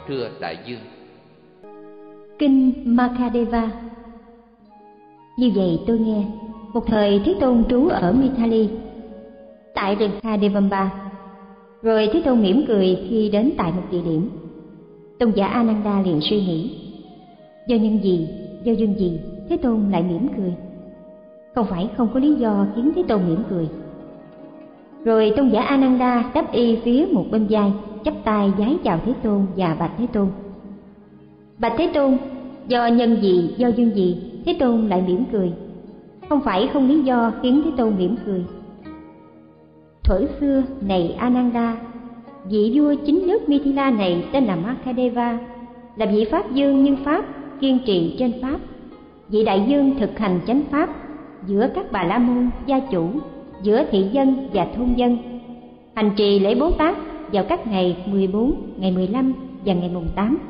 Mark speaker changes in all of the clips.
Speaker 1: thưa đại vương.
Speaker 2: Kinh Makadeva. Như vậy tôi nghe, một thời Thế Tôn trú ở Mithali, tại rừng Kadevamba. Rồi Thế Tôn mỉm cười khi đến tại một địa điểm. Tôn giả Ananda liền suy nghĩ, do nhân gì, do duyên gì Thế Tôn lại mỉm cười? Không phải không có lý do khiến Thế Tôn mỉm cười. Rồi Tôn giả Ananda đáp y phía một bên vai, chắp tay vái chào Thế Tôn và bạch Thế Tôn. Bạch Thế Tôn, do nhân gì, do duyên gì Thế Tôn lại mỉm cười? Không phải không lý do khiến Thế Tôn mỉm cười. Thuở xưa, này Ananda, vị vua chính nước Mithila này tên là Makadeva, là vị Pháp Dương nhân Pháp, kiên trì trên Pháp. Vị đại dương thực hành chánh Pháp giữa các Bà La Môn, gia chủ, giữa thị dân và thôn dân, hành trì lễ Bố Tát vào các ngày 14, ngày 15 và ngày mùng 8.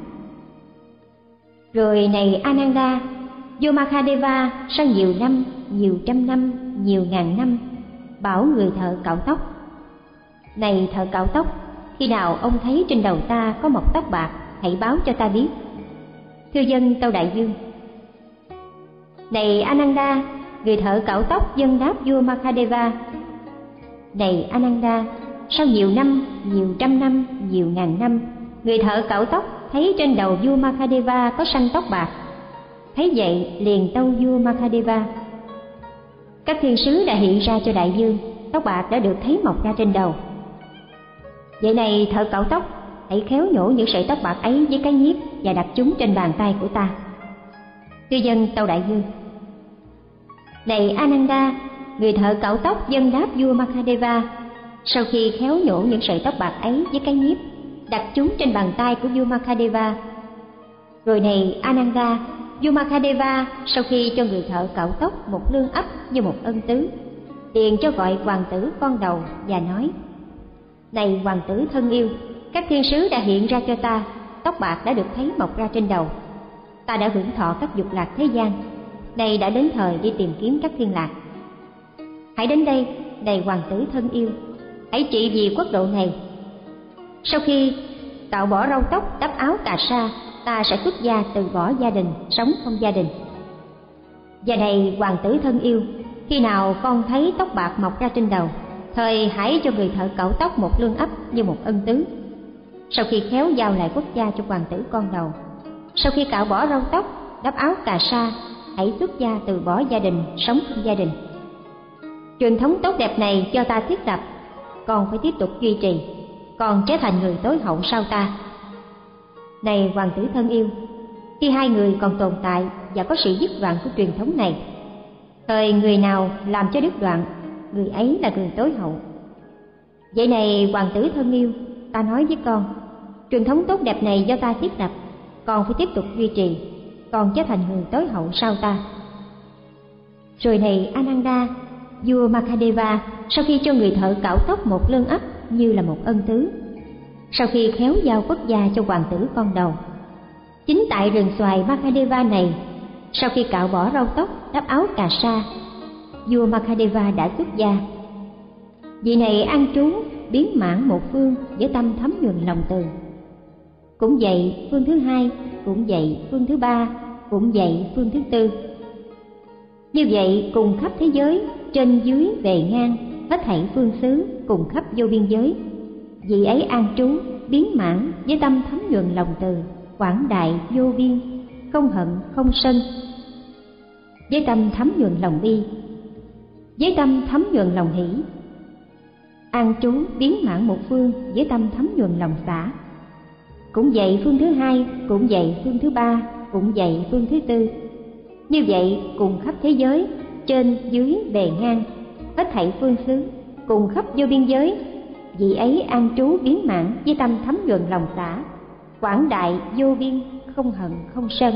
Speaker 2: Rồi này Ananda, vua Makadeva sau nhiều năm, nhiều trăm năm, nhiều ngàn năm, bảo người thợ cạo tóc: này thợ cạo tóc, khi nào ông thấy trên đầu ta có mọc tóc bạc, hãy báo cho ta biết. Thưa dân tâu đại vương. Này Ananda, người thợ cạo tóc dâng đáp vua Makadeva: này Ananda, sau nhiều năm, nhiều trăm năm, nhiều ngàn năm, người thợ cạo tóc thấy trên đầu vua Makadeva có sanh tóc bạc. Thấy vậy liền tâu vua Makadeva: các thiên sứ đã hiện ra cho đại vương, tóc bạc đã được thấy mọc ra trên đầu. Vậy này thợ cạo tóc, hãy khéo nhổ những sợi tóc bạc ấy với cái nhíp và đặt chúng trên bàn tay của ta. Cư dân tâu đại vương. Này Ananda, người thợ cạo tóc dâng đáp vua Makadeva: sau khi khéo nhổ những sợi tóc bạc ấy với cái nhíp, đặt chúng trên bàn tay của vua Makadeva. Rồi này Ananda, vua Makadeva sau khi cho người thợ cạo tóc một lương ấp như một ân tứ, liền cho gọi hoàng tử con đầu và nói: này hoàng tử thân yêu, các thiên sứ đã hiện ra cho ta, tóc bạc đã được thấy mọc ra trên đầu. Ta đã hưởng thọ các dục lạc thế gian, nay đã đến thời đi tìm kiếm các thiên lạc. Hãy đến đây, này hoàng tử thân yêu, hãy trị vì quốc độ này. Sau khi cạo bỏ râu tóc, đắp áo cà sa, ta sẽ xuất gia từ bỏ gia đình, sống không gia đình. Và này hoàng tử thân yêu, khi nào con thấy tóc bạc mọc ra trên đầu, thời hãy cho người thợ cạo tóc một lương ấp như một ân tứ. Sau khi khéo giao lại quốc gia cho hoàng tử con đầu, sau khi cạo bỏ râu tóc, đắp áo cà sa, hãy xuất gia từ bỏ gia đình, sống không gia đình. Truyền thống tốt đẹp này do ta thiết lập, còn phải tiếp tục duy trì, còn trở thành người tối hậu sau ta. Này hoàng tử thân yêu, khi hai người còn tồn tại và có sự dứt đoạn của truyền thống này, thời người nào làm cho đứt đoạn, người ấy là người tối hậu. Vậy này hoàng tử thân yêu, ta nói với con, truyền thống tốt đẹp này do ta thiết lập, còn phải tiếp tục duy trì, còn trở thành người tối hậu sau ta. Rồi này Ananda, vua Makadeva sau khi cho người thợ cạo tóc một lương ấp như là một ân tứ, sau khi khéo giao quốc gia cho hoàng tử con đầu, chính tại rừng xoài Makadeva này, sau khi cạo bỏ râu tóc, đắp áo cà sa, vua Makadeva đã xuất gia. Vị này an trú biến mãn một phương với tâm thấm nhuần lòng từ. Cũng vậy phương thứ hai, cũng vậy phương thứ ba, cũng vậy phương thứ tư. Như vậy cùng khắp thế giới, trên dưới về ngang, hết thảy phương xứ cùng khắp vô biên giới, vị ấy an trú biến mãn với tâm thấm nhuần lòng từ, quảng đại vô biên, không hận không sân. Với tâm thấm nhuần lòng bi, với tâm thấm nhuần lòng hỷ, an trú biến mãn một phương với tâm thấm nhuần lòng xả. Cũng vậy phương thứ hai, cũng vậy phương thứ ba, cũng vậy phương thứ tư. Như vậy cùng khắp thế giới, trên dưới bề ngang, hết thảy phương xứ cùng khắp vô biên giới, vị ấy an trú biến mãn với tâm thấm nhuần lòng xả, quảng đại vô biên, không hận không sân.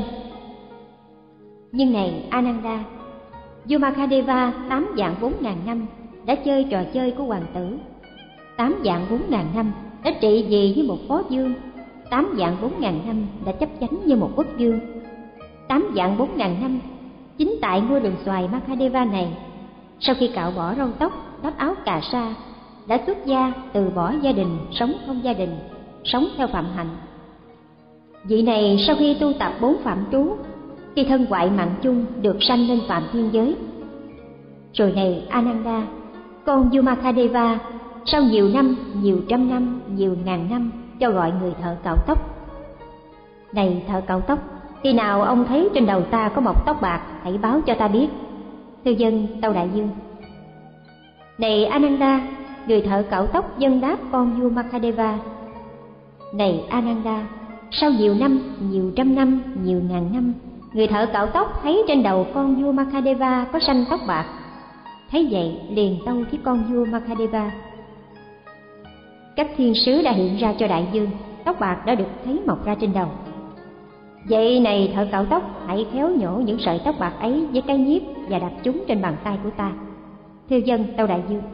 Speaker 2: Nhưng này Ananda, vua Makadeva 8 vạn 4 ngàn năm đã chơi trò chơi của hoàng tử, 8 vạn 4 ngàn năm đã trị vì với một phó vương, 8 vạn 4 ngàn năm đã chấp chánh như một quốc vương. 8 vạn 4 ngàn năm chính tại ngôi rừng xoài Makadeva này, sau khi cạo bỏ râu tóc, đắp áo cà sa, đã xuất gia từ bỏ gia đình, sống không gia đình, sống theo phạm hạnh. Vị này sau khi tu tập 4 phạm trú, khi thân ngoại mạng chung được sanh lên phạm thiên giới. Rồi này Ananda, con Yamakadeva sau nhiều năm, nhiều trăm năm, nhiều ngàn năm cho gọi người thợ cạo tóc. Này thợ cạo tóc, khi nào ông thấy trên đầu ta có mọc tóc bạc, hãy báo cho ta biết. Thư dân Tâu Đại Dương. Này Ananda, người thợ cạo tóc dâng đáp con vua Makadeva. Này Ananda, sau nhiều năm, nhiều trăm năm, nhiều ngàn năm, người thợ cạo tóc thấy trên đầu con vua Makadeva có sanh tóc bạc. Thấy vậy liền tâu với con vua Makadeva. Các thiên sứ đã hiện ra cho đại dương, tóc bạc đã được thấy mọc ra trên đầu. Vậy này thợ cạo tóc, hãy khéo nhổ những sợi tóc bạc ấy với cái nhíp và đặt chúng trên bàn tay của ta. Thư dân Tâu Đại Dương.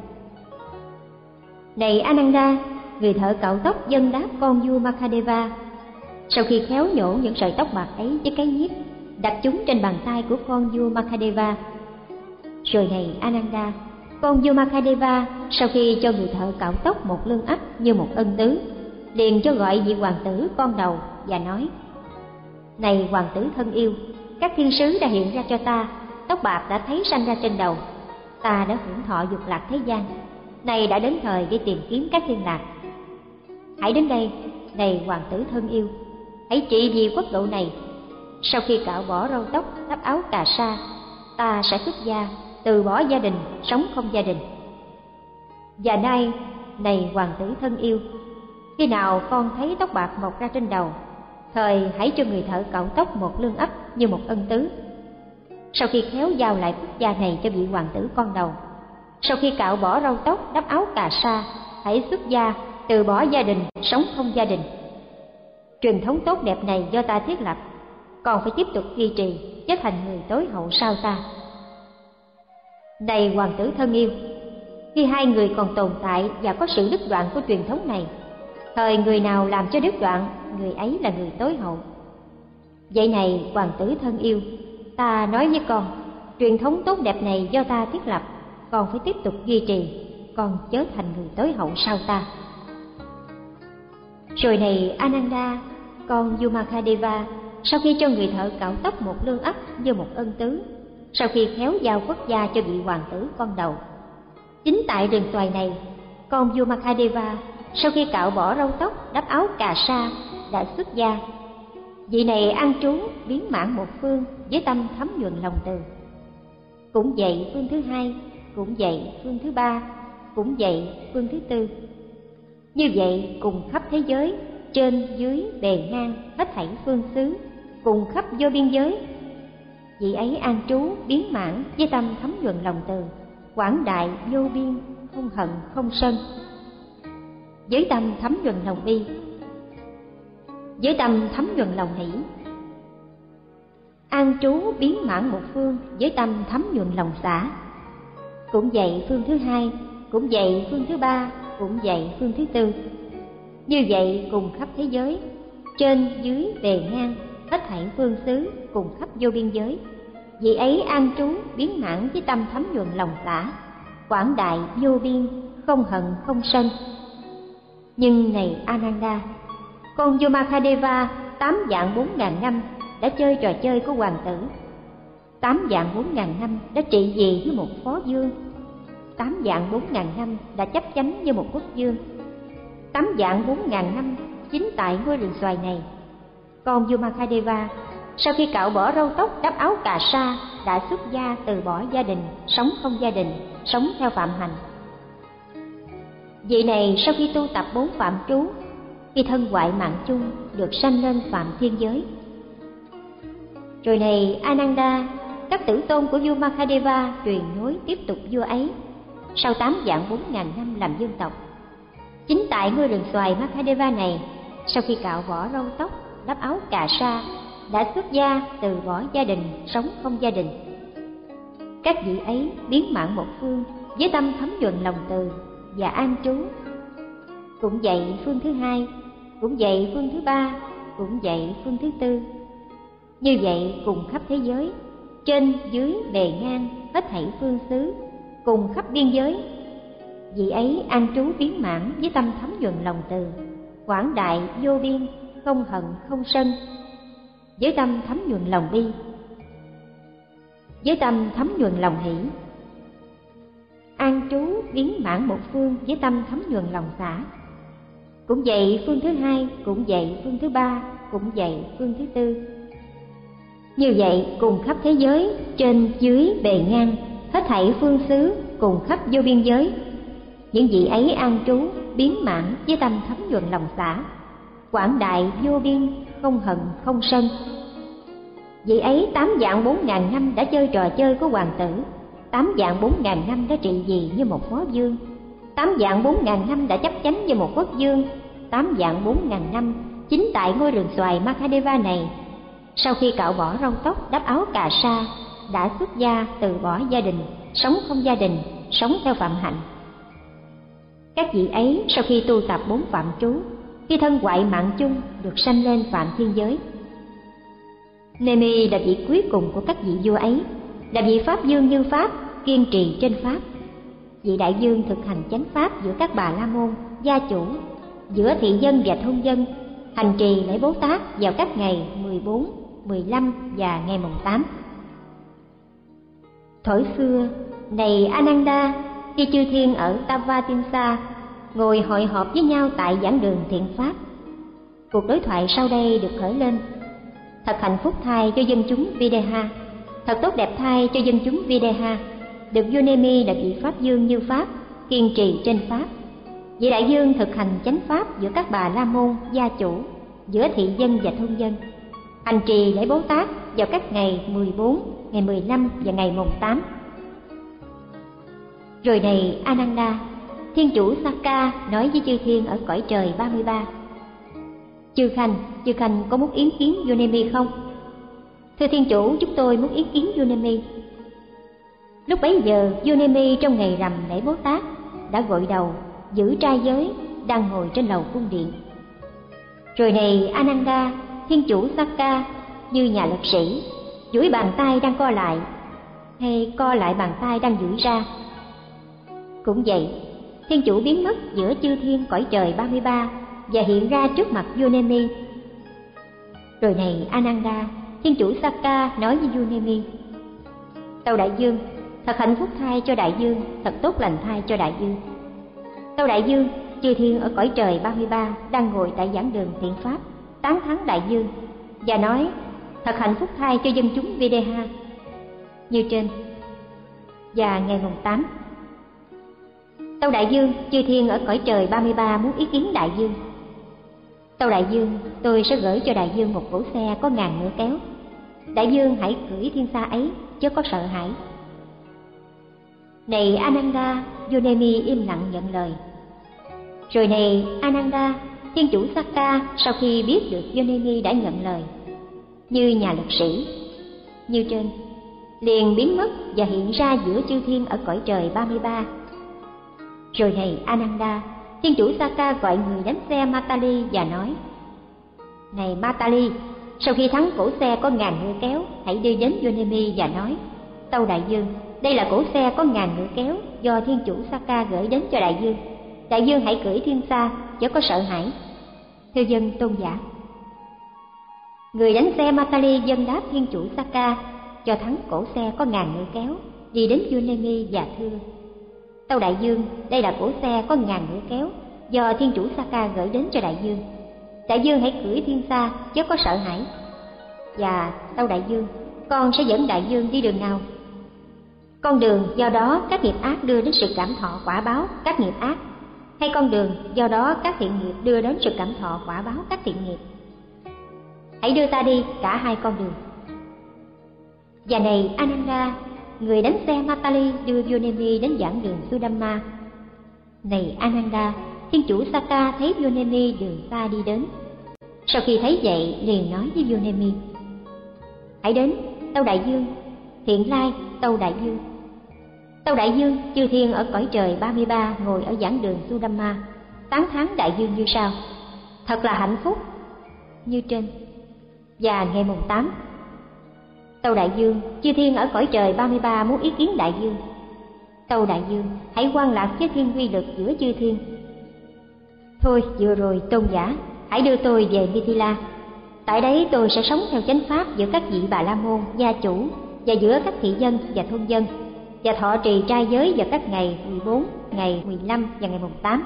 Speaker 2: Này Ananda, người thợ cạo tóc dâng đáp con vua Makadeva. Sau khi khéo nhổ những sợi tóc bạc ấy với cái nhíp, đặt chúng trên bàn tay của con vua Makadeva. Rồi này Ananda, con vua Makadeva sau khi cho người thợ cạo tóc một lương ách như một ân tứ, liền cho gọi vị hoàng tử con đầu và nói: Này hoàng tử thân yêu, các thiên sứ đã hiện ra cho ta, tóc bạc đã thấy sanh ra trên đầu. Ta đã hưởng thọ dục lạc thế gian, nay đã đến thời để tìm kiếm các thiên lạc. Hãy đến đây, này hoàng tử thân yêu, hãy trị vì quốc độ này. Sau khi cạo bỏ râu tóc, đắp áo cà sa, ta sẽ xuất gia, từ bỏ gia đình, sống không gia đình. Và nay, này hoàng tử thân yêu, khi nào con thấy tóc bạc mọc ra trên đầu, thời hãy cho người thợ cạo tóc một lương ấp như một ân tứ. Sau khi khéo giao lại quốc gia này cho vị hoàng tử con đầu, sau khi cạo bỏ râu tóc, đắp áo cà sa, hãy xuất gia, từ bỏ gia đình, sống không gia đình. Truyền thống tốt đẹp này do ta thiết lập, còn phải tiếp tục duy trì, trở thành người tối hậu sau ta. Này hoàng tử thân yêu, khi hai người còn tồn tại và có sự đứt đoạn của truyền thống này, thời người nào làm cho đứt đoạn, người ấy là người tối hậu. Vậy này hoàng tử thân yêu, ta nói với con, truyền thống tốt đẹp này do ta thiết lập, còn phải tiếp tục duy trì, con chớ thành người tối hậu sau ta. Rồi này Ananda, con Yamakadeva sau khi cho người thợ cạo tóc một lương ấp như một ân tứ, sau khi khéo giao quốc gia cho vị hoàng tử con đầu, chính tại rừng xoài này, con Yamakadeva sau khi cạo bỏ râu tóc, đắp áo cà sa, đã xuất gia. Vị này an trú biến mãn một phương với tâm thấm nhuần lòng từ. Cũng vậy phương thứ hai, cũng vậy phương thứ ba, cũng vậy phương thứ tư. Như vậy cùng khắp thế giới, trên dưới bề ngang hết thảy phương xứ, cùng khắp vô biên giới. Vị ấy an trú biến mãn với tâm thấm nhuần lòng từ, quảng đại vô biên, không hận không sân. Với tâm thấm nhuần lòng bi, với tâm thấm nhuần lòng hỷ. An trú biến mãn một phương với tâm thấm nhuần lòng xả. Cũng vậy phương thứ hai, cũng vậy phương thứ ba, cũng vậy phương thứ tư. Như vậy cùng khắp thế giới, trên dưới bề ngang hết thảy phương xứ, cùng khắp vô biên giới. Vị ấy an trú biến mãn với tâm thấm nhuần lòng xả, quảng đại vô biên, không hận không sân. Nhưng này Ananda, con Yamakadeva 8 vạn 4.000 năm đã chơi trò chơi của hoàng tử. 8 vạn 4.000 năm đã trị vì với một phó vương. 8 vạn 4.000 năm đã chấp chánh như một quốc vương. 8 vạn 4.000 năm chính tại ngôi rừng xoài này, con Yamakadeva sau khi cạo bỏ râu tóc, đắp áo cà sa, đã xuất gia, từ bỏ gia đình, sống không gia đình, sống theo phạm hành. Vị này sau khi tu tập 4 phạm trú, khi thân ngoại mạng chung được sanh lên phạm thiên giới. Rồi này Ananda, các tử tôn của vua Makadeva truyền nối tiếp tục vua ấy sau 8 vạn 4.000 năm làm vương tộc. Chính tại ngôi rừng xoài Makadeva này, sau khi cạo bỏ râu tóc, đắp áo cà sa, đã xuất gia, từ bỏ gia đình, sống không gia đình. Các vị ấy biến mãn một phương với tâm thấm nhuần lòng từ và an trú. Cũng vậy phương thứ hai, cũng vậy phương thứ ba, cũng vậy phương thứ tư. Như vậy cùng khắp thế giới, trên dưới bề ngang hết thảy phương xứ, cùng khắp biên giới. Vị ấy an trú biến mãn với tâm thấm nhuần lòng từ, quảng đại vô biên, không hận không sân, với tâm thấm nhuần lòng bi, với tâm thấm nhuần lòng hỷ. An trú biến mãn một phương với tâm thấm nhuần lòng xả. Cũng vậy phương thứ hai, cũng vậy phương thứ ba, cũng vậy phương thứ tư. Như vậy cùng khắp thế giới, trên dưới bề ngang, hết thảy phương xứ cùng khắp vô biên giới. Những vị ấy an trú biến mãn với tâm thấm nhuần lòng xả, quảng đại vô biên, không hận không sân. Vị ấy 8 vạn 4 ngàn năm đã chơi trò chơi của hoàng tử, 8 vạn 4 ngàn năm đã trị vì như một phó vương, 8 vạn 4 ngàn năm đã chấp chánh như một quốc vương, 8 vạn 4 ngàn năm chính tại ngôi rừng xoài Mahadeva này. Sau khi cạo bỏ râu tóc, đắp áo cà sa, đã xuất gia, từ bỏ gia đình, sống không gia đình, sống theo phạm hạnh. Các vị ấy sau khi tu tập 4 phạm trú, khi thân hoại mạng chung, được sanh lên phạm thiên giới. Nemi là vị cuối cùng của các vị vua ấy, là vị pháp vương như pháp, kiên trì trên pháp. Vị đại vương thực hành chánh pháp giữa các bà la môn, gia chủ, giữa thị dân và thôn dân, hành trì lễ Bố Tát vào các ngày 14, 15 và ngày mùng 8. Thuở xưa, này Ananda, khi chư thiên ở Tavatimsa ngồi hội họp với nhau tại giảng đường thiện pháp, cuộc đối thoại sau đây được khởi lên. Thật hạnh phúc thay cho dân chúng Videha, thật tốt đẹp thay cho dân chúng Videha, được vua Nemi là vị pháp vương như pháp, kiên trì trên pháp. Vị đại vương thực hành chánh pháp giữa các bà la môn, gia chủ, giữa thị dân và thôn dân, hành trì lễ Bố Tát vào các ngày 14, ngày 15 và ngày mùng 8. Rồi này Ananda, thiên chủ Sakka nói với chư thiên ở cõi trời 33: Chư Khanh có muốn yến kiến vua Nemi không? Thưa thiên chủ, chúng tôi muốn yến kiến vua Nemi. Lúc bấy giờ vua Nemi trong ngày rằm lễ Bố Tát đã gội đầu, giữ trai giới, đang ngồi trên lầu cung điện. Rồi này Ananda, thiên chủ Sakka như nhà lực sĩ, duỗi bàn tay đang co lại, hay co lại bàn tay đang duỗi ra. Cũng vậy, thiên chủ biến mất giữa chư thiên cõi trời 33 và hiện ra trước mặt vua Nemi. Rồi này Ananda, thiên chủ Sakka nói với vua Nemi: Tâu đại vương, thật hạnh phúc thay cho đại vương, thật tốt lành thay cho đại vương. Tâu đại vương, chư thiên ở cõi trời 33 đang ngồi tại giảng đường thiện pháp, tán thán đại vương và nói: Thật hạnh phúc thay cho dân chúng Videha, như trên. Và ngày mùng 8. Tâu đại vương, chư thiên ở cõi trời 33 muốn ý kiến đại vương. Tâu đại vương, tôi sẽ gửi cho đại vương một cỗ xe có 1000 ngựa kéo. Đại vương hãy cưỡi thiên xa ấy, chớ có sợ hãi. Này Ananda, vua Nemi im lặng nhận lời. Rồi này Ananda, thiên chủ Sakka sau khi biết được vua Nemi đã nhận lời, như nhà lực sĩ, như trên, liền biến mất và hiện ra giữa chư thiên ở cõi trời 33. Rồi này Ananda, thiên chủ Sakka gọi người đánh xe Matali và nói: Này Matali, sau khi thắng cỗ xe có 1000 ngựa kéo, hãy đi đến vua Nemi và nói: Tâu đại vương, đây là cỗ xe có 1000 ngựa kéo do thiên chủ Sakka gửi đến cho đại vương. Đại vương hãy cưỡi thiên xa, chớ có sợ hãi. Thưa dân tôn giả. Người đánh xe Matali dân đáp thiên chủ Sakka cho thắng cỗ xe có 1000 ngựa kéo, đi đến vua Nemi và thưa: Tâu đại vương, đây là cỗ xe có 1000 ngựa kéo do thiên chủ Sakka gửi đến cho đại vương. Đại vương hãy cưỡi thiên xa, chớ có sợ hãi. Và tâu đại vương, con sẽ dẫn đại vương đi đường nào? Con đường do đó các nghiệp ác đưa đến sự cảm thọ quả báo các nghiệp ác, hay con đường do đó các thiện nghiệp đưa đến sự cảm thọ quả báo các thiện nghiệp? Hãy đưa ta đi cả hai con đường. Và này Ananda, người đánh xe Matali đưa vua Nemi đến giảng đường Sudamma. Này Ananda, thiên chủ Sakka thấy vua Nemi đường xa đi đến. Sau khi thấy vậy liền nói với vua Nemi: Hãy đến, tâu đại vương. Thiện lai, tâu đại vương. Tâu đại vương, chư thiên ở cõi trời 33 ngồi ở giảng đường Sudamma, tán thán đại vương như sau: Thật là hạnh phúc, như trên. Và ngày mùng 8. Tâu đại vương, chư thiên ở cõi trời 33 muốn ý kiến đại vương. Tâu đại vương, hãy quan lạc với thiên quy lực giữa chư thiên. Thôi vừa rồi tôn giả, hãy đưa tôi về Mithila. Tại đấy tôi sẽ sống theo chánh pháp giữa các vị Bà La Môn, gia chủ và giữa các thị dân và thôn dân, và thọ trì trai giới vào các ngày 14, ngày 15 và ngày mùng 8.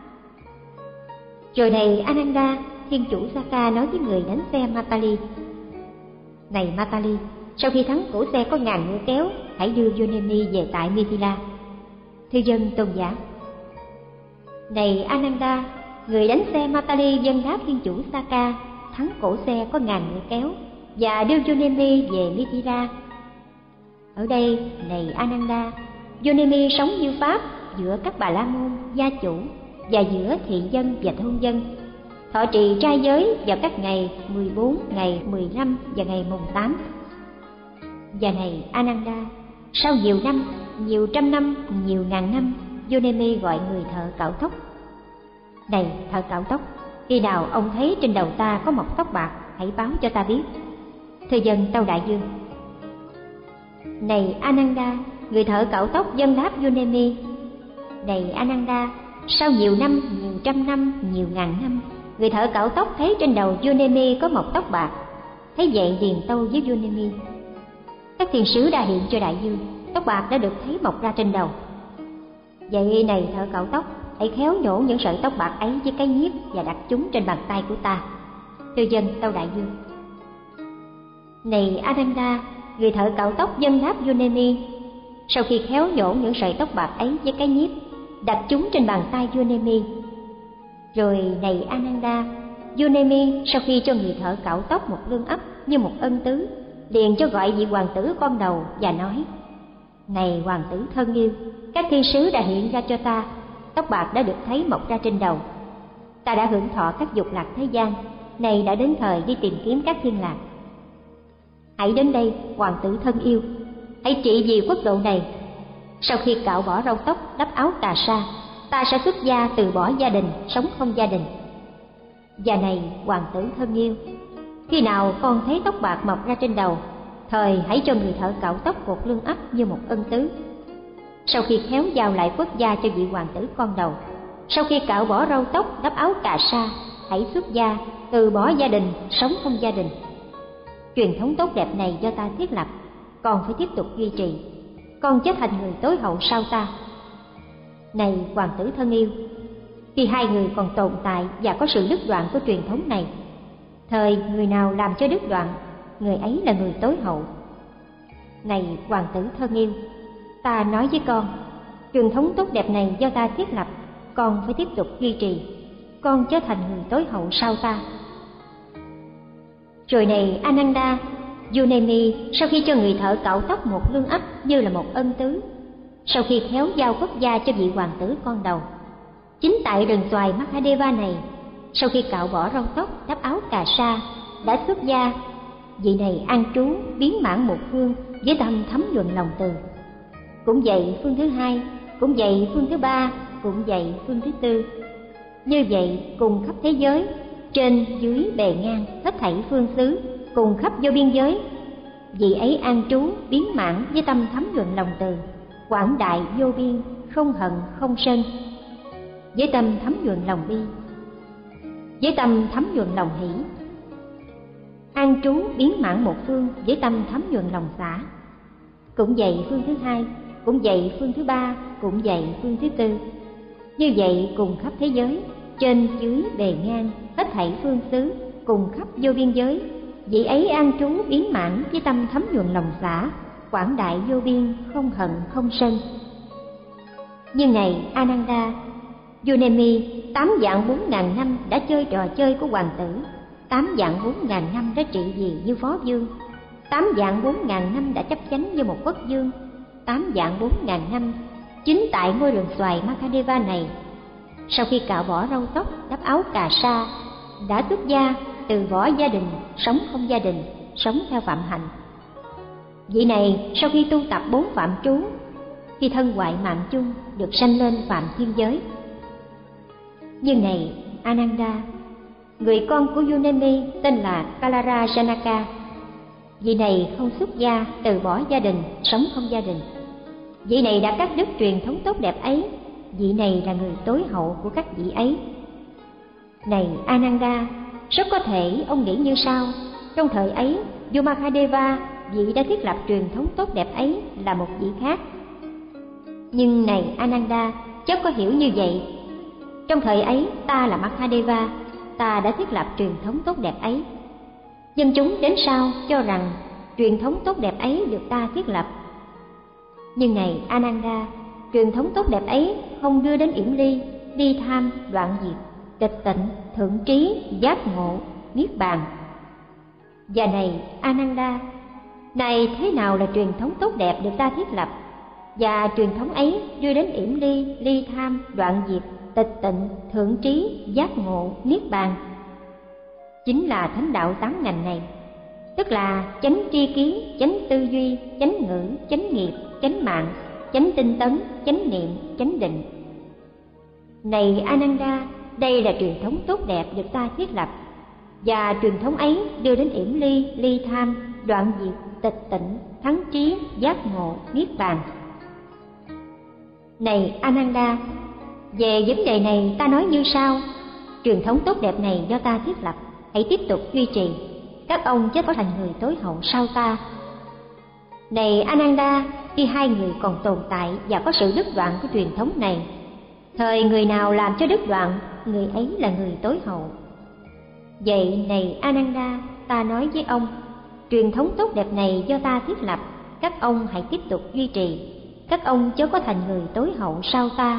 Speaker 2: Rồi này Ananda, thiên chủ Saka nói với người đánh xe Matali: Này Matali, sau khi thắng cổ xe có 1000 ngựa kéo, hãy đưa Yonemi về tại Mithila. Thư dân tôn giả: Này Ananda, người đánh xe Matali dâng đáp thiên chủ Saka thắng cổ xe có 1000 ngựa kéo và đưa Yonemi về Mithila. Ở đây, này Ananda, Yonemi sống như pháp giữa các Bà La Môn, gia chủ và giữa thị dân và thôn dân, thọ trì trai giới vào các ngày 14, ngày 15 và ngày mùng 8. Và này Ananda, sau nhiều năm, nhiều trăm năm, nhiều ngàn năm, Yonemi gọi người thợ cạo tóc: Này thợ cạo tóc, khi nào ông thấy trên đầu ta có mọc tóc bạc, hãy báo cho ta biết. Thư dân Tâu Đại Dương: Này Ananda, người thợ cạo tóc dâng đáp Yonemi: Này Ananda, sau nhiều năm, nhiều trăm năm, nhiều ngàn năm, người thợ cạo tóc thấy trên đầu Yonemi có mọc tóc bạc. Thấy vậy liền tâu với Yonemi: Các thiên sứ đã hiện cho đại dương, tóc bạc đã được thấy mọc ra trên đầu. Vậy này thợ cạo tóc, hãy khéo nhổ những sợi tóc bạc ấy với cái nhíp và đặt chúng trên bàn tay của ta. Thư dân Tâu Đại Dương: Này Ananda, người thợ cạo tóc dâng đáp Yonemi: Sau khi khéo nhổ những sợi tóc bạc ấy với cái nhíp, đặt chúng trên bàn tay Yonemi. Rồi này Ananda, Yonemi sau khi cho người thợ cạo tóc một lương ấp như một ân tứ, liền cho gọi vị hoàng tử con đầu và nói: Này hoàng tử thân yêu, các thiên sứ đã hiện ra cho ta, tóc bạc đã được thấy mọc ra trên đầu. Ta đã hưởng thọ các dục lạc thế gian, này đã đến thời đi tìm kiếm các thiên lạc. Hãy đến đây, hoàng tử thân yêu, hãy trị vì quốc độ này. Sau khi cạo bỏ râu tóc, đắp áo cà sa, ta sẽ xuất gia từ bỏ gia đình, sống không gia đình. Và này hoàng tử thân yêu, khi nào con thấy tóc bạc mọc ra trên đầu, thời hãy cho người thợ cạo tóc cột lưng ấp như một ân tứ. Sau khi khéo giao lại quốc gia cho vị hoàng tử con đầu, sau khi cạo bỏ râu tóc, đắp áo cà sa, hãy xuất gia từ bỏ gia đình, sống không gia đình. Truyền thống tốt đẹp này do ta thiết lập, con phải tiếp tục duy trì. Con trở thành người tối hậu sau ta. Này hoàng tử thân yêu, khi hai người còn tồn tại và có sự đứt đoạn của truyền thống này, thời người nào làm cho đứt đoạn, người ấy là người tối hậu. Này hoàng tử thân yêu, ta nói với con, truyền thống tốt đẹp này do ta thiết lập, con phải tiếp tục duy trì. Con trở thành người tối hậu sau ta. Rồi này Ananda, Yonemi sau khi cho người thợ cạo tóc một lương ấp như là một ân tứ, sau khi khéo giao quốc gia cho vị hoàng tử con đầu, chính tại rừng xoài Mahadeva này, sau khi cạo bỏ râu tóc, đắp áo cà sa, đã xuất gia. Vị này an trú biến mãn một phương với tâm thấm nhuận lòng từ. Cũng vậy phương thứ hai, cũng vậy phương thứ ba, cũng vậy phương thứ tư. Như vậy cùng khắp thế giới, trên dưới bề ngang hết thảy phương xứ, cùng khắp vô biên giới, vị ấy an trú biến mãn với tâm thấm nhuận lòng từ, quảng đại vô biên, không hận không sân, với tâm thấm nhuận lòng bi, với tâm thấm nhuận lòng hỷ. An trú biến mãn một phương với tâm thấm nhuận lòng xả. Cũng vậy phương thứ hai, cũng vậy phương thứ ba, cũng vậy phương thứ tư. Như vậy cùng khắp thế giới, trên dưới bề ngang hết thảy phương xứ, cùng khắp vô biên giới, vị ấy an trú biến mãn với tâm thấm nhuận lòng xả, quảng đại vô biên, không hận không sân. Nhưng này Ananda, Yonemi 8 vạn 4 ngàn năm đã chơi trò chơi của hoàng tử, 8 vạn 4 ngàn năm đã trị vì như phó vương, 8 vạn 4 ngàn năm đã chấp chánh như một quốc vương, 8 vạn 4 ngàn năm chính tại ngôi rừng xoài Mahadeva này, sau khi cạo bỏ râu tóc, đắp áo cà sa, đã xuất gia từ bỏ gia đình, sống không gia đình, sống theo phạm hạnh. Vị này sau khi tu tập 4 phạm trú, khi thân hoại mạng chung, được sanh lên phạm thiên giới. Nhưng này Ananda, người con của Yonemi tên là Kalara Janaka. Vị này không xuất gia, từ bỏ gia đình, sống không gia đình. Vị này đã cắt đứt truyền thống tốt đẹp ấy. Vị này là người tối hậu của các vị ấy. Này Ananda, rất có thể ông nghĩ như sau: trong thời ấy, vua Mahadeva, vị đã thiết lập truyền thống tốt đẹp ấy, là một vị khác. Nhưng này Ananda, chớ có hiểu như vậy. Trong thời ấy, ta là Mahadeva, ta đã thiết lập truyền thống tốt đẹp ấy. Dân chúng đến sau cho rằng truyền thống tốt đẹp ấy được ta thiết lập. Nhưng này Ananda, truyền thống tốt đẹp ấy không đưa đến yểm ly, ly tham, đoạn diệt, tịch tịnh, thượng trí, giác ngộ, niết bàn. Và này Ananda, này thế nào là truyền thống tốt đẹp được ta thiết lập? Và truyền thống ấy đưa đến yểm ly, ly tham, đoạn diệt, tịch tịnh, thượng trí, giác ngộ, niết bàn. Chính là thánh đạo 8 ngành này, tức là chánh tri kiến, chánh tư duy, chánh ngữ, chánh nghiệp, chánh mạng, chánh tinh tấn, chánh niệm, chánh định. Này Ananda, đây là truyền thống tốt đẹp được ta thiết lập, và truyền thống ấy đưa đến yểm ly, ly tham, đoạn diệt, tịch tịnh, thắng trí, giác ngộ, niết bàn. Này Ananda, về vấn đề này ta nói như sau: truyền thống tốt đẹp này do ta thiết lập, hãy tiếp tục duy trì. Các ông chớ có thành người tối hậu sau ta. Này Ananda, khi hai người còn tồn tại và có sự đứt đoạn của truyền thống này, thời người nào làm cho đứt đoạn, người ấy là người tối hậu. Vậy này Ananda, ta nói với ông, truyền thống tốt đẹp này do ta thiết lập, các ông hãy tiếp tục duy trì. Các ông chớ có thành người tối hậu sau ta.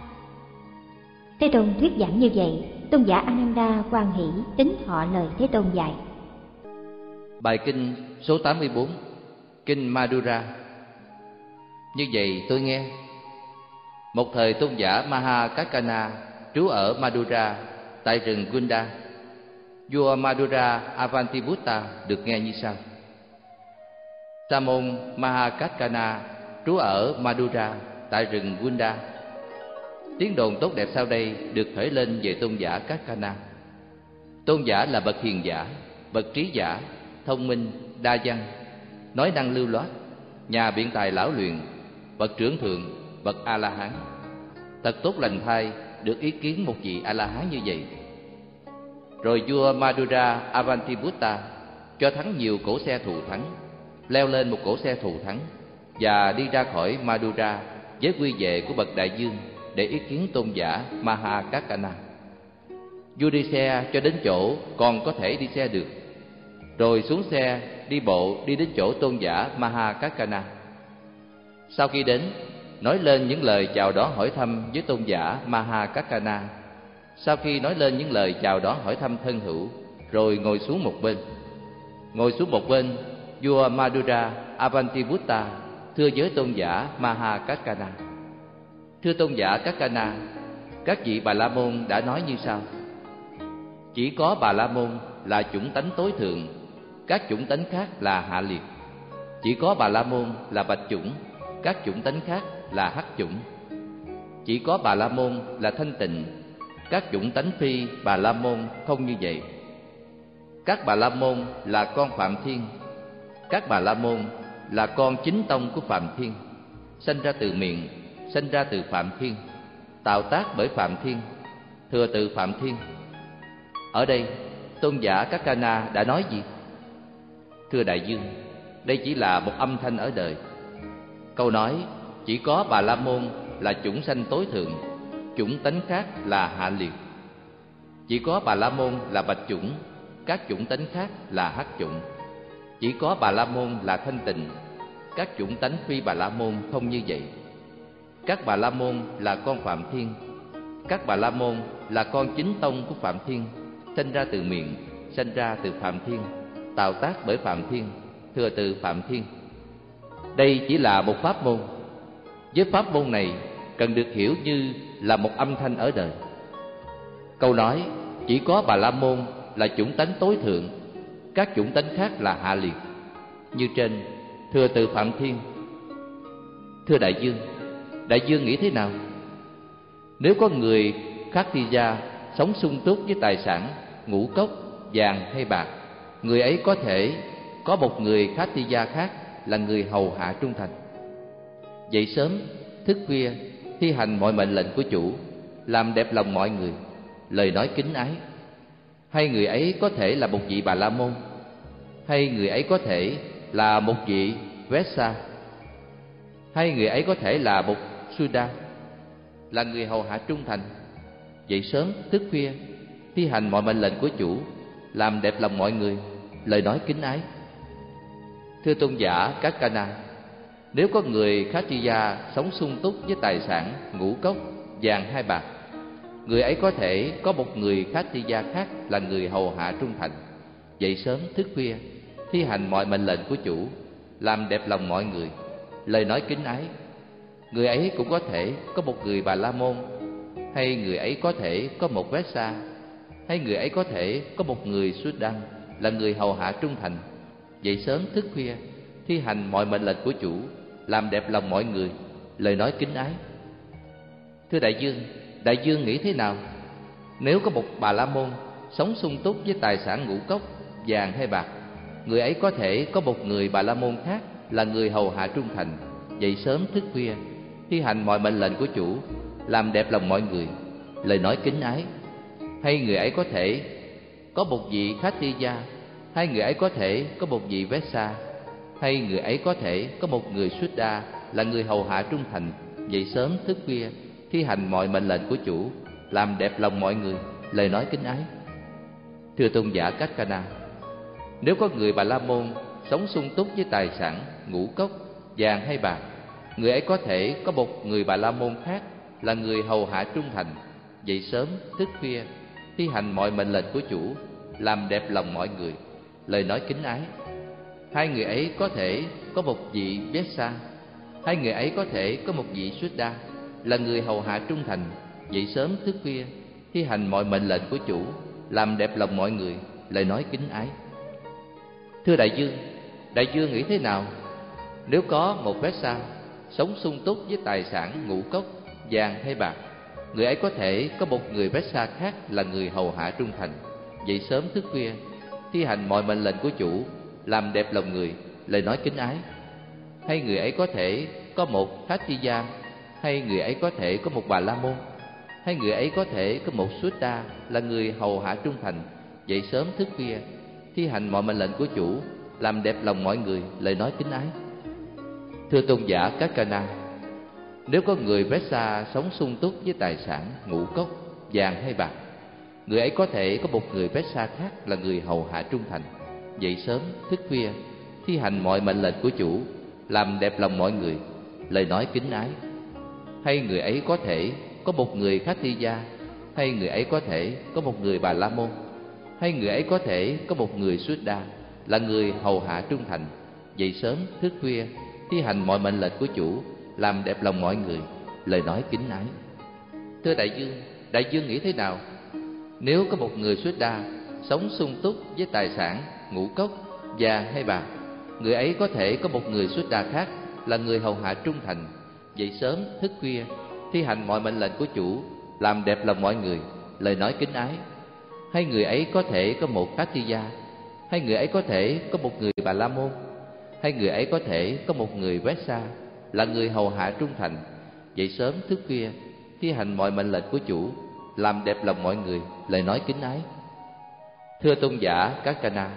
Speaker 2: Thế Tôn thuyết giảng như vậy, tôn giả Ananda hoan hỷ tín thọ lời Thế Tôn dạy.
Speaker 1: Bài kinh số 84, kinh Madura. Như vậy tôi nghe, một thời tôn giả Mahakaccana trú ở Madura tại rừng Gunda. Vua Madura Avantibutta được nghe như sau: Sa môn Mahakaccana trú ở Madura tại rừng Gunda. Tiếng đồn tốt đẹp sau đây được khởi lên về tôn giả Kaccana. Tôn giả là bậc hiền giả, bậc trí giả, thông minh, đa văn, nói năng lưu loát, nhà biện tài lão luyện, bậc trưởng thượng, bậc A La Hán. Thật tốt lành thay được ý kiến một vị A La Hán như vậy. Rồi vua Madura Avantibutta cho thắng nhiều cỗ xe thù thắng, leo lên một cỗ xe thù thắng và đi ra khỏi Madura với quy vệ của bậc đại dương để ý kiến tôn giả Mahakaccana. Vua đi xe cho đến chỗ còn có thể đi xe được, rồi xuống xe đi bộ đi đến chỗ tôn giả Mahakaccana. Sau khi đến, nói lên những lời chào đón hỏi thăm với tôn giả Mahakaccana. Sau khi nói lên những lời chào đón hỏi thăm thân hữu, rồi ngồi xuống một bên. Ngồi xuống một bên, vua Madura Avantibutta thưa với tôn giả Mahakaccana: Thưa tôn giả Kaccana, các vị Bà La Môn đã nói như sau: chỉ có Bà La Môn là chủng tánh tối thượng, các chủng tánh khác là hạ liệt. Chỉ có Bà La Môn là bạch chủng, các chủng tánh khác là hắc chủng. Chỉ có Bà La Môn là thanh tịnh, các chủng tánh phi Bà La Môn không như vậy. Các Bà La Môn là con Phạm Thiên, các Bà La Môn là con chính tông của Phạm Thiên, sanh ra từ miệng, sanh ra từ Phạm Thiên, tạo tác bởi Phạm Thiên, thừa từ Phạm Thiên. Ở đây, tôn giả Kaccana đã nói gì? Thưa đại dương, đây chỉ là một âm thanh ở đời. Câu nói chỉ có Bà La Môn là chủng sanh tối thượng, chủng tánh khác là hạ liệt. Chỉ có Bà La Môn là bạch chủng, các chủng tánh khác là hắc chủng. Chỉ có Bà La Môn là thanh tịnh, các chủng tánh phi Bà La Môn không như vậy. Các Bà La Môn là con Phạm Thiên, các Bà La Môn là con chính tông của Phạm Thiên, sanh ra từ miệng, sanh ra từ Phạm Thiên, tạo tác bởi Phạm Thiên, thừa từ Phạm Thiên. Đây chỉ là một pháp môn. Với pháp môn này cần được hiểu như là một âm thanh ở đời. Câu nói chỉ có Bà La Môn là chủng tánh tối thượng, các chủng tánh khác là hạ liệt, như trên, thừa từ Phạm Thiên. Thưa đại dương nghĩ thế nào? Nếu có người khác thi gia sống sung túc với tài sản ngũ cốc, vàng hay bạc, người ấy có thể có một người khác thi gia khác là người hầu hạ trung thành. Dậy sớm, thức khuya, thi hành mọi mệnh lệnh của chủ, làm đẹp lòng mọi người, lời nói kính ái, hay người ấy có thể là một vị Bà La Môn, hay người ấy có thể là một vị Vesa, hay người ấy có thể là một Suda, là người hầu hạ trung thành, dậy sớm thức khuya, thi hành mọi mệnh lệnh của chủ, làm đẹp lòng mọi người, lời nói kính ái. Thưa tôn giả các Cana, nếu có người Khatriya sống sung túc với tài sản ngũ cốc, vàng hay bạc, người ấy có thể có một người Khatriya khác là người hầu hạ trung thành, dậy sớm thức khuya, thi hành mọi mệnh lệnh của chủ, làm đẹp lòng mọi người, lời nói kính ái. Người ấy cũng có thể có một người Bà La Môn, hay người ấy có thể có một Vesa, hay người ấy có thể có một người Sudan, là người hầu hạ trung thành, dậy sớm thức khuya, thi hành mọi mệnh lệnh của chủ, làm đẹp lòng mọi người, lời nói kính ái. Thưa đại dương nghĩ thế nào? Nếu có một Bà La Môn sống sung túc với tài sản ngũ cốc, vàng hay bạc, người ấy có thể có một người Bà La Môn khác là người hầu hạ trung thành, dậy sớm thức khuya, thi hành mọi mệnh lệnh của chủ, làm đẹp lòng mọi người, lời nói kính ái. Hay người ấy có thể có một vị Khatriya, hay người ấy có thể có một vị Vesa, hay người ấy có thể có một người Suda, là người hầu hạ trung thành, dậy sớm thức khuya, thi hành mọi mệnh lệnh của chủ, làm đẹp lòng mọi người, lời nói kính ái. Thưa tôn giả các Cana, nếu có người Bà La Môn sống sung túc với tài sản ngũ cốc, vàng hay bạc, người ấy có thể có một người Bà La Môn khác là người hầu hạ trung thành, dậy sớm thức khuya, thi hành mọi mệnh lệnh của chủ, làm đẹp lòng mọi người, lời nói kính ái. Hai người ấy có thể có một vị Vesa, hai người ấy có thể có một vị Suda, là người hầu hạ trung thành, dậy sớm thức khuya, thi hành mọi mệnh lệnh của chủ, làm đẹp lòng mọi người, lời nói kính ái. Thưa đại dương nghĩ thế nào? Nếu có một Vesa sống sung túc với tài sản ngũ cốc, vàng hay bạc, người ấy có thể có một người Vesa khác là người hầu hạ trung thành, dậy sớm thức khuya, thi hành mọi mệnh lệnh của chủ, làm đẹp lòng người, lời nói kính ái. Hay người ấy có thể có một Khatriya, hay người ấy có thể có một Bà La Môn, hay người ấy có thể có một Suda, là người hầu hạ trung thành, dậy sớm thức khuya, thi hành mọi mệnh lệnh của chủ, làm đẹp lòng mọi người, lời nói kính ái. Thưa tôn giả các Cana, nếu có người Vesa sống sung túc với tài sản ngũ cốc, vàng hay bạc, người ấy có thể có một người Vesa khác là người hầu hạ trung thành, dậy sớm thức khuya, thi hành mọi mệnh lệnh của chủ, làm đẹp lòng mọi người, lời nói kính ái. Hay người ấy có thể có một người Khatriya, hay người ấy có thể có một người Bà La Môn, hay người ấy có thể có một người Suda, là người hầu hạ trung thành, dậy sớm thức khuya, thi hành mọi mệnh lệnh của chủ, làm đẹp lòng mọi người, lời nói kính ái. Thưa đại dương nghĩ thế nào? Nếu có một người Suda sống sung túc với tài sản ngũ cốc, vàng hay bạc, người ấy có thể có một người Suda khác là người hầu hạ trung thành, dậy sớm thức khuya, thi hành mọi mệnh lệnh của chủ, làm đẹp lòng mọi người, lời nói kính ái. Hay người ấy có thể có một Khatriya, hay người ấy có thể có một người Bà La Môn, hay người ấy có thể có một người Vesa, là người hầu hạ trung thành, dậy sớm thức khuya, thi hành mọi mệnh lệnh của chủ, làm đẹp lòng mọi người, lời nói kính ái. Thưa tôn giả các Cana,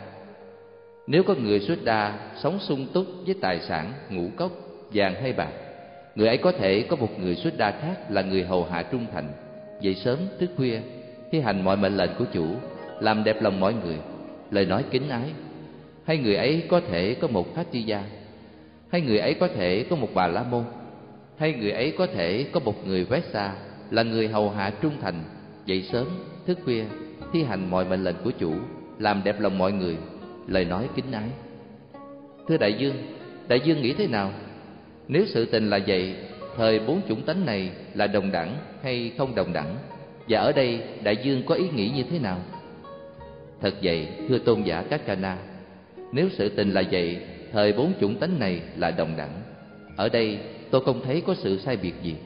Speaker 1: nếu có người Suda sống sung túc với tài sản ngũ cốc, vàng hay bạc, người ấy có thể có một người Suda khác là người hầu hạ trung thành, dậy sớm thức khuya, thi hành mọi mệnh lệnh của chủ, làm đẹp lòng mọi người, lời nói kính ái. Hay người ấy có thể có một Khatriya, hay người ấy có thể có một Bà La Môn, hay người ấy có thể có một người Vesa, là người hầu hạ trung thành, dậy sớm thức khuya, thi hành mọi mệnh lệnh của chủ, làm đẹp lòng mọi người, lời nói kính ái. Thưa đại dương nghĩ thế nào? Nếu sự tình là vậy, thời bốn chủng tánh này là đồng đẳng hay không đồng đẳng? Và ở đây đại dương có ý nghĩ như thế nào? Thật vậy, thưa tôn giả các Cana, nếu sự tình là vậy, thời bốn chủng tánh này là đồng đẳng. Ở đây tôi không thấy có sự sai biệt gì.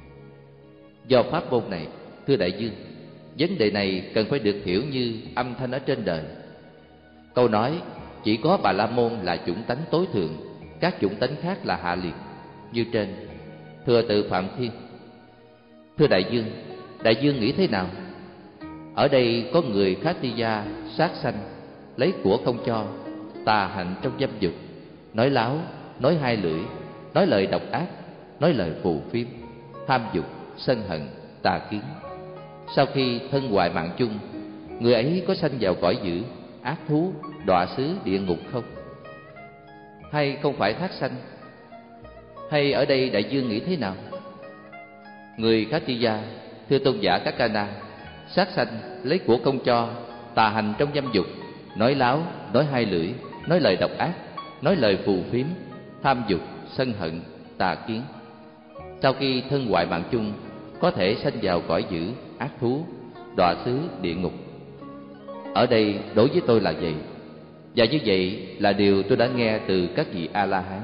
Speaker 1: Do pháp môn này, thưa đại dương, vấn đề này cần phải được hiểu như âm thanh ở trên đời. Câu nói chỉ có Bà La Môn là chủng tánh tối thượng, các chủng tánh khác là hạ liệt, như trên. Thưa tự Phạm Thiên. Thưa đại dương nghĩ thế nào? Ở đây có người Khattiya sát sanh, lấy của không cho, tà hạnh trong dâm dục, nói láo, nói hai lưỡi, nói lời độc ác, nói lời phù phiếm, tham dục, sân hận, tà kiến. Sau khi thân hoại mạng chung, người ấy có sanh vào cõi dữ, ác thú, đọa xứ địa ngục không? Hay không phải thác sanh? Hay ở đây đại dương nghĩ thế nào? Người Khattiya, thưa tôn giả Kakana, sát sanh, lấy của không cho, tà hành trong dâm dục, nói láo, nói hai lưỡi, nói lời độc ác, nói lời phù phiếm, tham dục, sân hận, tà kiến. Sau khi thân hoại mạng chung, có thể sanh vào cõi dữ, ác thú, đọa xứ địa ngục. Ở đây đối với tôi là vậy, và như vậy là điều tôi đã nghe từ các vị A-la-hán.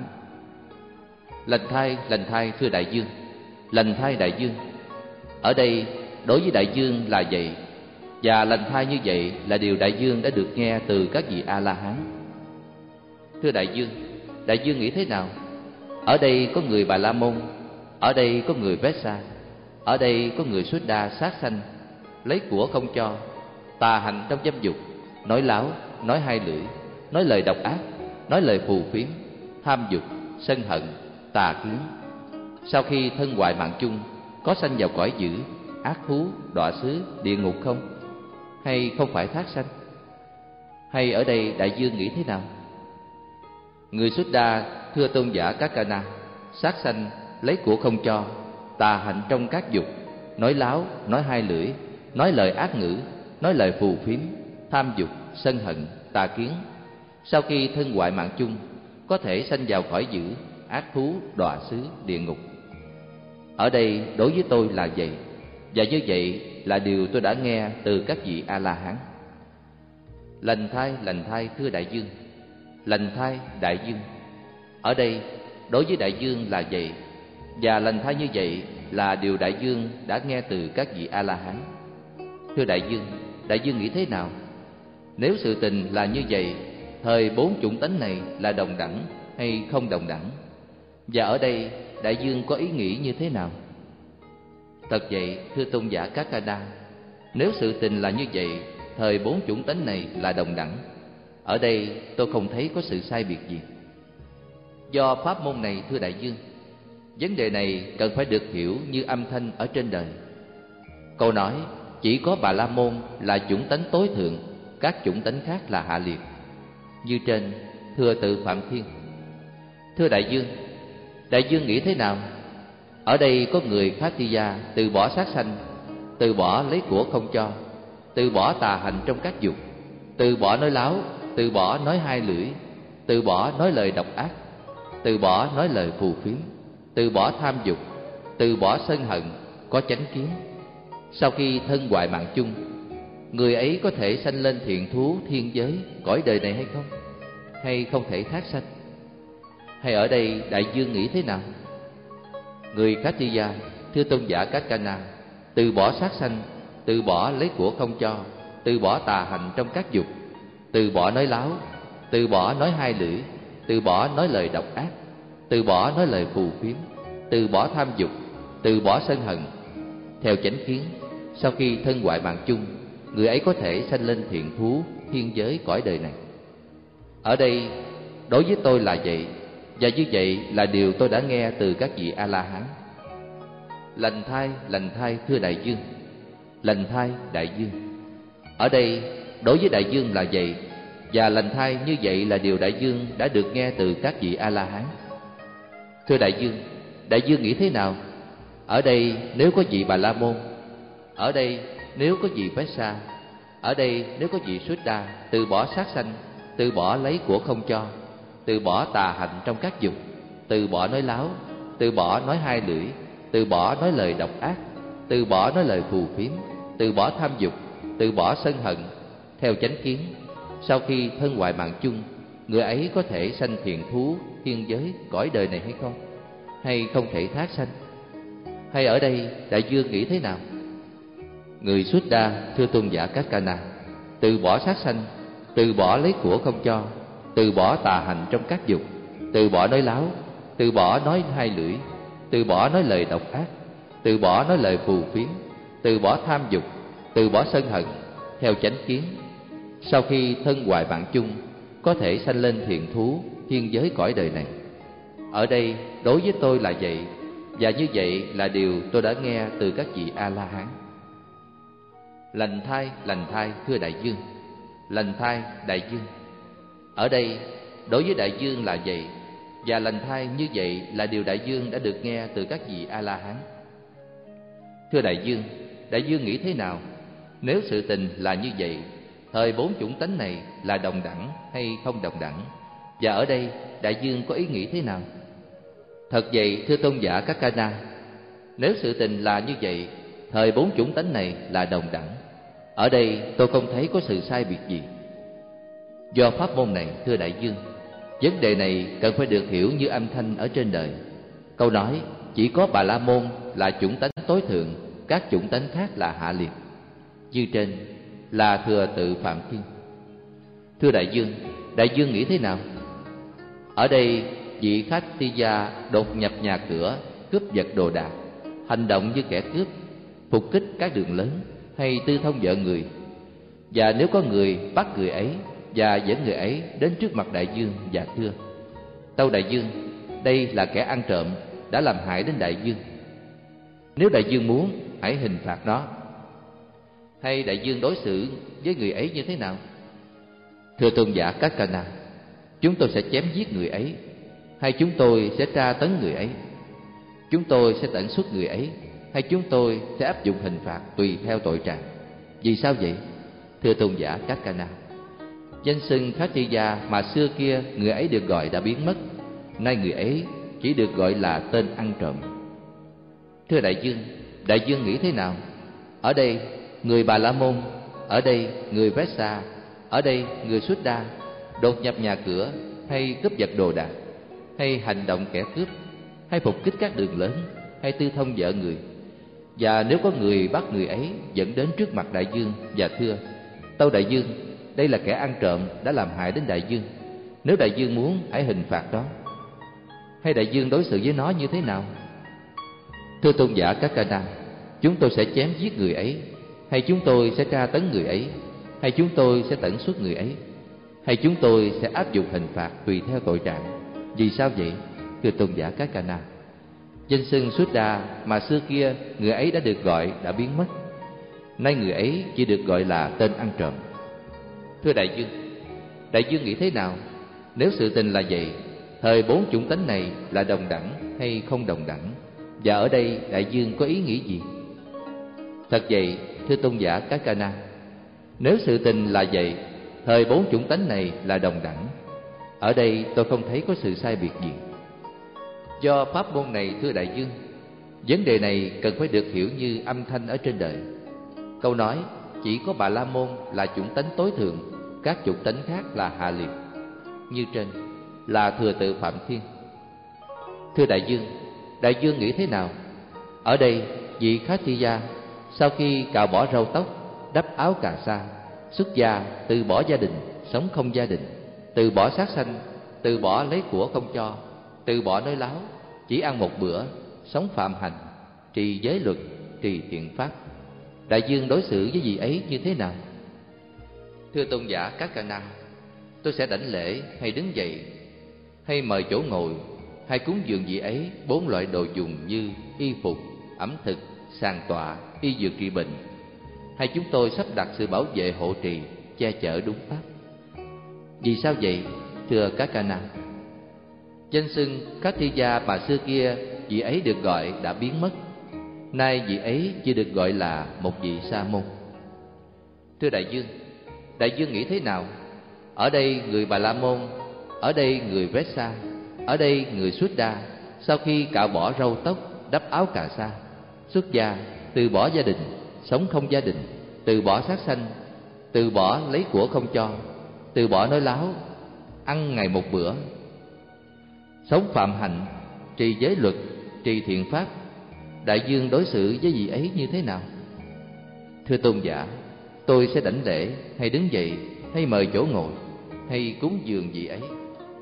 Speaker 1: Lành thai thưa đại dương, lành thai đại dương. Ở đây đối với đại dương là vậy, và lành thai như vậy là điều đại dương đã được nghe từ các vị A-la-hán. Thưa đại dương nghĩ thế nào? Ở đây có người Bà La Môn, ở đây có người Vesa, ở đây có người Suddha sát sanh, lấy của không cho, tà hành trong dâm dục, nói láo, nói hai lưỡi, nói lời độc ác, nói lời phù phiếm, tham dục, sân hận, tà kiến. Sau khi thân hoại mạng chung, có sanh vào cõi dữ, ác thú, đọa xứ, địa ngục không? Hay không phải thác sanh? Hay ở đây đại dương nghĩ thế nào? Người Suddha, thưa tôn giả Kakana, sát sanh, lấy của không cho, tà hạnh trong các dục, nói láo, nói hai lưỡi, nói lời ác ngữ, nói lời phù phiếm, tham dục, sân hận, tà kiến. Sau khi thân hoại mạng chung, có thể sanh vào cõi dữ, ác thú, đọa xứ, địa ngục. Ở đây đối với tôi là vậy, và như vậy là điều tôi đã nghe từ các vị A-la-hán. Lành thai thưa đại dương, lành thai đại dương. Ở đây đối với đại dương là vậy, và lành thai như vậy là điều đại dương đã nghe từ các vị A-la-hán. Thưa đại dương nghĩ thế nào? Nếu sự tình là như vậy, thời bốn chủng tánh này là đồng đẳng hay không đồng đẳng? Và ở đây đại dương có ý nghĩ như thế nào? Thật vậy, thưa tôn giả Kakana, nếu sự tình là như vậy, thời bốn chủng tánh này là đồng đẳng, ở đây tôi không thấy có sự sai biệt gì. Do pháp môn này, thưa đại dương, vấn đề này cần phải được hiểu như âm thanh ở trên đời. Câu nói chỉ có Bà La Môn là chủng tánh tối thượng, các chủng tánh khác là hạ liệt. Như trên, thưa tự Phạm Thiên. Thưa đại dương nghĩ thế nào? Ở đây có người Khattiya từ bỏ sát sanh, từ bỏ lấy của không cho, từ bỏ tà hành trong các dục, từ bỏ nói láo, từ bỏ nói hai lưỡi, từ bỏ nói lời độc ác, từ bỏ nói lời phù phiếm, từ bỏ tham dục, từ bỏ sân hận, có chánh kiến. Sau khi thân hoại mạng chung, người ấy có thể sanh lên thiện thú thiên giới cõi đời này hay không? Hay không thể thác sanh? Hay ở đây đại dương nghĩ thế nào? Người Khattiya, thưa tôn giả Kakana, từ bỏ sát sanh, từ bỏ lấy của không cho, từ bỏ tà hành trong các dục, từ bỏ nói láo, từ bỏ nói hai lưỡi, từ bỏ nói lời độc ác, từ bỏ nói lời phù phiếm, từ bỏ tham dục, từ bỏ sân hận. Theo chánh kiến, sau khi thân hoại mạng chung, người ấy có thể sanh lên thiện thú thiên giới cõi đời này. Ở đây đối với tôi là vậy, và như vậy là điều tôi đã nghe từ các vị A-la-hán. Lành thai thưa đại dương, lành thai đại dương. Ở đây đối với đại dương là vậy, và lành thai như vậy là điều đại dương đã được nghe từ các vị A-la-hán. Thưa đại dương nghĩ thế nào? Ở đây nếu có vị Bà La Môn, ở đây nếu có vị Vesa, ở đây nếu có vị Suddha từ bỏ sát sanh, từ bỏ lấy của không cho, từ bỏ tà hành trong các dục, từ bỏ nói láo, từ bỏ nói hai lưỡi, từ bỏ nói lời độc ác, từ bỏ nói lời phù phiếm, từ bỏ tham dục, từ bỏ sân hận. Theo chánh kiến, sau khi thân hoại mạng chung, người ấy có thể sanh thiện thú thiên giới cõi đời này hay không? Hay không thể thác sanh? Hay ở đây đại dương nghĩ thế nào? Người Suddha, thưa tôn giả Kakana, từ bỏ sát sanh, từ bỏ lấy của không cho, từ bỏ tà hành trong các dục, từ bỏ nói láo, từ bỏ nói hai lưỡi, từ bỏ nói lời độc ác, từ bỏ nói lời phù phiếm, từ bỏ tham dục, từ bỏ sân hận, theo chánh kiến. Sau khi thân hoại mạng chung, có thể sanh lên thiện thú, thiên giới cõi đời này. Ở đây đối với tôi là vậy, và như vậy là điều tôi đã nghe từ các vị A-la-hán. Lành thai thưa đại dương. Lành thai đại dương. Ở đây đối với đại dương là vậy, và lành thai như vậy là điều đại dương đã được nghe từ các vị A-la-hán. Thưa đại dương nghĩ thế nào nếu sự tình là như vậy, thời bốn chủng tánh này là đồng đẳng hay không đồng đẳng? Và ở đây đại dương có ý nghĩ thế nào? Thật vậy thưa tôn giả Các Ca Na, nếu sự tình là như vậy, thời bốn chủng tánh này là đồng đẳng, ở đây tôi không thấy có sự sai biệt gì. Do pháp môn này thưa đại dương, vấn đề này cần phải được hiểu như âm thanh ở trên đời. Câu nói chỉ có Bà La Môn là chủng tánh tối thượng, các chủng tánh khác là hạ liệt, như trên là thừa tự Phạm Thiên. Thưa đại dương nghĩ thế nào? Ở đây vị khách ti gia đột nhập nhà cửa, cướp giật đồ đạc, hành động như kẻ cướp, phục kích các đường lớn, hay tư thông vợ người. Và nếu có người bắt người ấy và dẫn người ấy đến trước mặt đại dương và thưa: tâu đại dương, đây là kẻ ăn trộm đã làm hại đến đại dương. Nếu đại dương muốn, hãy hình phạt nó. Hay đại dương đối xử với người ấy như thế nào? Thưa tôn giả Các Ca Na, chúng tôi sẽ chém giết người ấy, hay chúng tôi sẽ tra tấn người ấy? Chúng tôi sẽ tận xuất người ấy, hay chúng tôi sẽ áp dụng hình phạt tùy theo tội trạng? Vì sao vậy? Thưa tôn giả Các Ca Na, danh xưng Khattiya mà xưa kia người ấy được gọi đã biến mất, nay người ấy chỉ được gọi là tên ăn trộm. Thưa đại dương nghĩ thế nào? Ở đây người Bà La Môn, ở đây người Vesa, ở đây người Suddha đột nhập nhà cửa, hay cướp giật đồ đạc, hay hành động kẻ cướp, hay phục kích các đường lớn, hay tư thông vợ người. Và nếu có người bắt người ấy dẫn đến trước mặt đại dương và thưa: tâu đại dương, đây là kẻ ăn trộm đã làm hại đến đại dương. Nếu đại dương muốn, hãy hình phạt đó. Hay đại dương đối xử với nó như thế nào? Thưa tôn giả Các Ca Na, chúng tôi sẽ chém giết người ấy, hay chúng tôi sẽ tra tấn người ấy, hay chúng tôi sẽ tận xuất người ấy, hay chúng tôi sẽ áp dụng hình phạt tùy theo tội trạng? Vì sao vậy? Thưa tôn giả Các Ca Na, danh xưng Suddha mà xưa kia người ấy đã được gọi đã biến mất, nay người ấy chỉ được gọi là tên ăn trộm. Thưa đại dương nghĩ thế nào nếu sự tình là vậy, thời bốn chủng tánh này là đồng đẳng hay không đồng đẳng? Và ở đây đại dương có ý nghĩ gì? Thật vậy thưa tôn giả Các Ca Na, nếu sự tình là vậy, thời bốn chủng tánh này là đồng đẳng, ở đây tôi không thấy có sự sai biệt gì. Do pháp môn này thưa đại dương, vấn đề này cần phải được hiểu như âm thanh ở trên đời. Câu nói chỉ có Bà La Môn là chủng tánh tối thượng, các chủng tánh khác là hạ liệt, như trên là thừa tự Phạm Thiên. Thưa đại dương nghĩ thế nào? Ở đây vị Khattiya sau khi cạo bỏ râu tóc, đắp áo cà sa, xuất gia, từ bỏ gia đình, sống không gia đình, từ bỏ sát sanh, từ bỏ lấy của không cho, từ bỏ nói láo, chỉ ăn một bữa, sống phạm hạnh, trì giới luật, trì thiện pháp. Đại dương đối xử với vị ấy như thế nào? Thưa tôn giả Các Ca Na, tôi sẽ đảnh lễ hay đứng dậy, hay mời chỗ ngồi, hay cúng dường vị ấy 4 loại đồ dùng như y phục, ẩm thực, sàng tọa, y dược trị bệnh. Hay chúng tôi sắp đặt sự bảo vệ hộ trì, che chở đúng pháp. Vì sao vậy? Thưa Các Ca Na, danh xưng Khattiya mà xưa kia vị ấy được gọi đã biến mất, nay vị ấy chỉ được gọi là một vị sa môn. Thưa đại dương nghĩ thế nào? Ở đây người Bà La Môn, ở đây người Vesa, ở đây người Suddha sau khi cạo bỏ râu tóc, đắp áo cà sa, xuất gia, từ bỏ gia đình, sống không gia đình, từ bỏ sát sanh, từ bỏ lấy của không cho, từ bỏ nói láo, ăn ngày một bữa, sống phạm hạnh, trì giới luật, trì thiện pháp. Đại dương đối xử với vị ấy như thế nào? Thưa tôn giả, tôi sẽ đảnh lễ hay đứng dậy, hay mời chỗ ngồi, hay cúng dường vị ấy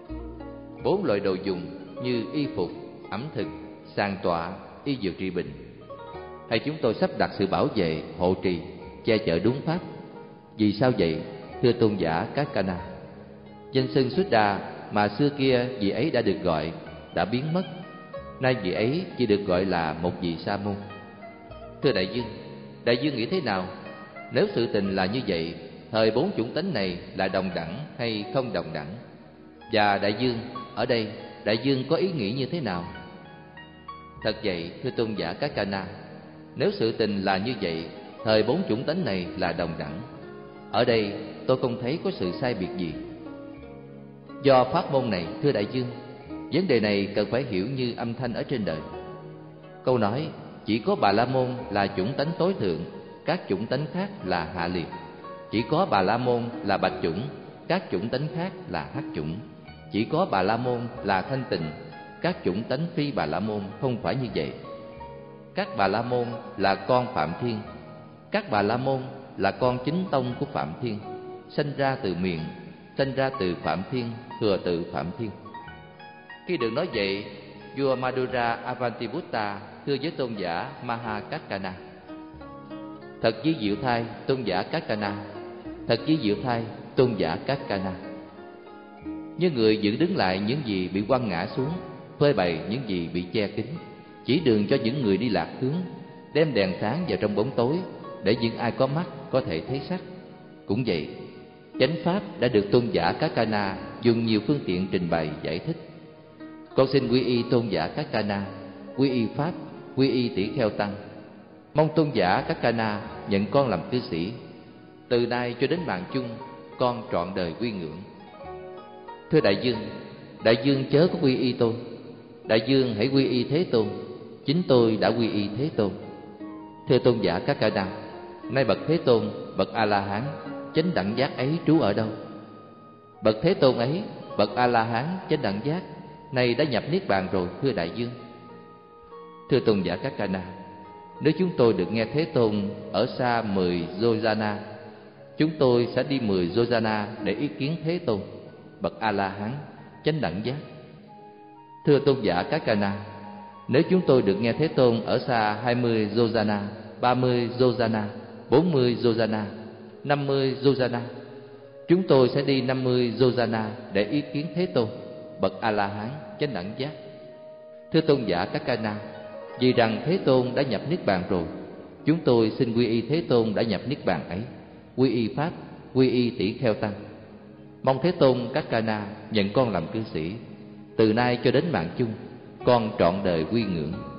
Speaker 1: 4 loại đồ dùng như y phục, ẩm thực, sàng tọa, y dược trị bệnh. Hay chúng tôi sắp đặt sự bảo vệ, hộ trì, che chở đúng pháp. Vì sao vậy, thưa tôn giả Các Ca Na? Danh xưng Suddha mà xưa kia vị ấy đã được gọi đã biến mất, nay vị ấy chỉ được gọi là một vị sa môn. Thưa đại dương nghĩ thế nào? Nếu sự tình là như vậy, thời bốn chủng tánh này là đồng đẳng hay không đồng đẳng? Và đại dương, ở đây đại dương có ý nghĩ như thế nào? Thật vậy, thưa tôn giả Các Ca Na, nếu sự tình là như vậy, thời bốn chủng tánh này là đồng đẳng. Ở đây tôi không thấy có sự sai biệt gì. Do pháp môn này, thưa đại dương, vấn đề này cần phải hiểu như âm thanh ở trên đời. Câu nói chỉ có Bà La Môn là chủng tánh tối thượng, các chủng tánh khác là hạ liệt. Chỉ có Bà La Môn là bạch chủng, các chủng tánh khác là hắc chủng. Chỉ có Bà La Môn là thanh tịnh, các chủng tánh phi Bà La Môn không phải như vậy. Các Bà La Môn là con Phạm Thiên, các Bà La Môn là con chính tông của Phạm Thiên, sanh ra từ miệng, sanh ra từ Phạm Thiên, thừa từ Phạm Thiên. Khi được nói vậy, vua Madura Avantiputta thưa với tôn giả Mahakaccana: thật chí diệu thay, tôn giả Kaccana, thật chí diệu thay, tôn giả Kaccana. Như người giữ đứng lại những gì bị quăng ngã xuống, phơi bày những gì bị che kín, chỉ đường cho những người đi lạc hướng, đem đèn sáng vào trong bóng tối để những ai có mắt có thể thấy sắc. Cũng vậy, chánh pháp đã được tôn giả Kaccana dùng nhiều phương tiện trình bày giải thích. Con xin quy y tôn giả Kaccana, quy y pháp, quy y tỷ kheo tăng. Mong tôn giả Kaccana nhận con làm cư sĩ. Từ nay cho đến mạng chung, con trọn đời quy ngưỡng. Thưa đại dương chớ có quy y tôi. Đại dương hãy quy y Thế Tôn. Chính tôi đã quy y Thế Tôn. Thưa tôn giả Kaccana, nay bậc Thế Tôn, bậc A La Hán, chánh đẳng giác ấy trú ở đâu? Bậc Thế Tôn ấy, bậc A La Hán chánh đẳng giác, nay đã nhập niết bàn rồi, thưa đại dương. Thưa tôn giả Kaccana, nếu chúng tôi được nghe Thế Tôn ở xa 10 Yojana, chúng tôi sẽ đi 10 Yojana để ý kiến Thế Tôn, bậc A La Hán chánh đẳng giác. Thưa tôn giả Kaccana, nếu chúng tôi được nghe Thế Tôn ở xa 20 Yojana, 30 Yojana, 40 Yojana, 50 Yojana, chúng tôi sẽ đi 50 Yojana để ý kiến Thế Tôn, bậc A La Hán chánh đẳng giác. Thưa tôn giả Kaccana, vì rằng Thế Tôn đã nhập niết bàn rồi, chúng tôi xin quy y Thế Tôn đã nhập niết bàn ấy, quy y pháp, quy y tỷ kheo tăng. Mong Thế Tôn Kaccana nhận con làm cư sĩ. Từ nay cho đến mạng chung, con trọn đời quy ngưỡng.